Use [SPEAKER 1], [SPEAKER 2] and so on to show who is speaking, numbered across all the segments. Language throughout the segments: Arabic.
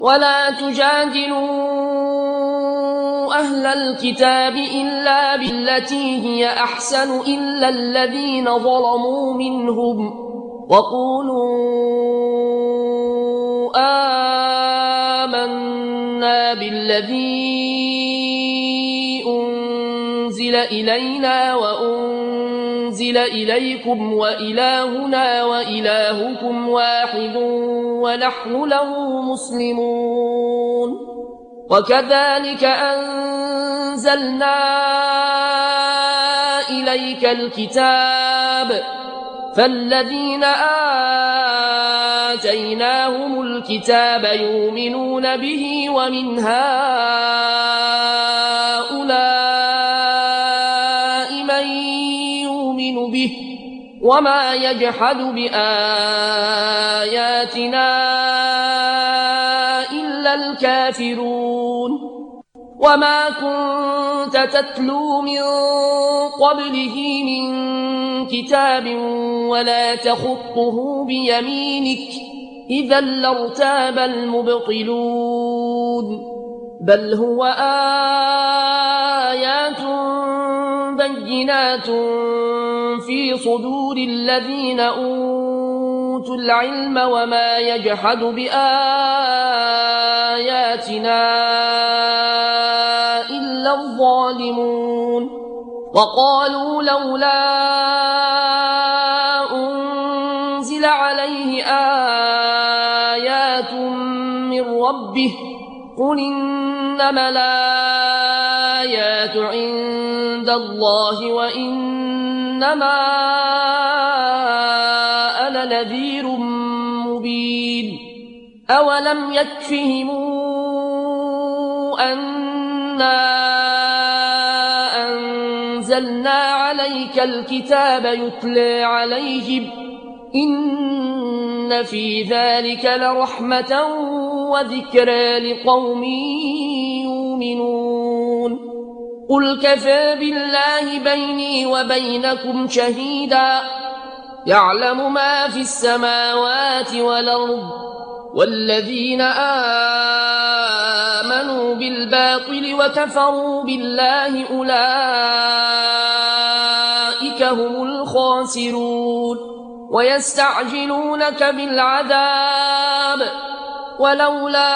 [SPEAKER 1] ولا تجادلوا أهل الكتاب إلا بالتي هي أحسن إلا الذين ظلموا منهم وقولوا آمنا بالذي أنزل إلينا وأنزل إليكم وإلهنا وإلهكم واحد ونحن له مسلمون وكذلك أنزلنا إليك الكتاب فالذين آتيناهم الكتاب يؤمنون به ومن هؤلاء من يؤمن به وما يجحد بآياتنا إلا الكافرون وما كنت تتلو من قبله من كتاب ولا تخطه بيمينك إذا لارتاب المبطلون بل هو آيات بينات في صدور الذين أوتوا العلم وما يجحد بآياتنا إلا الظالمون وقالوا لولا أنزل عليه آيات من ربه قل إنما الآيات عند الله وإنما أنا نذير مبين أولم يكفهم أنا أنزلنا عليك الكتاب يتلى عليهم إن في ذلك لرحمة وذكرى لقوم يؤمنون قل كفى بالله بيني وبينكم شهيدا يعلم ما في السماوات والأرض والذين آمنوا بالباطل وكفروا بالله أولئك هم الخاسرون ويستعجلونك بالعذاب ولولا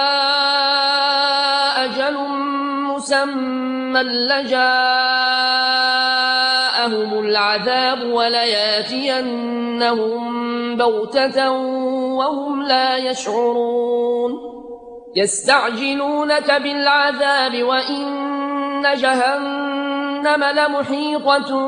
[SPEAKER 1] أجل مسمى لجاءهم العذاب ولياتينهم بغتة وهم لا يشعرون يستعجلونك بالعذاب وإن جهنم لمحيطة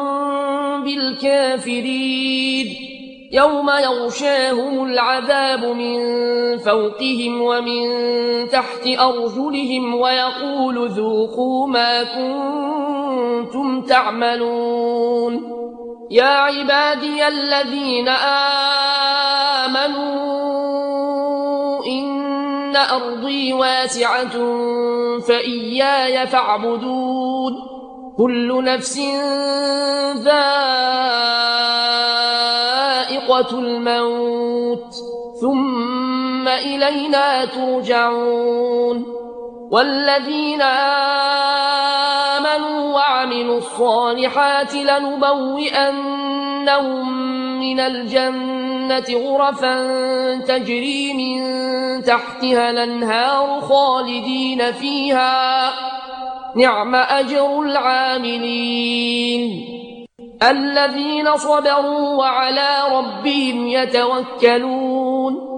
[SPEAKER 1] بالكافرين يوم يغشاهم العذاب من فوقهم ومن تحت أرجلهم ويقول ذوقوا ما كنتم تعملون يا عبادي الذين آمنوا إن أرضي واسعة فإياي فاعبدون كل نفس ذائقة الموت ثم إلينا ترجعون والذين آمنوا وعملوا الصالحات لنبوئنهم من الجنة غرفا تجري من تحتها الأنهار خالدين فيها نعم أجر العاملين الذين صبروا وعلى ربهم يتوكلون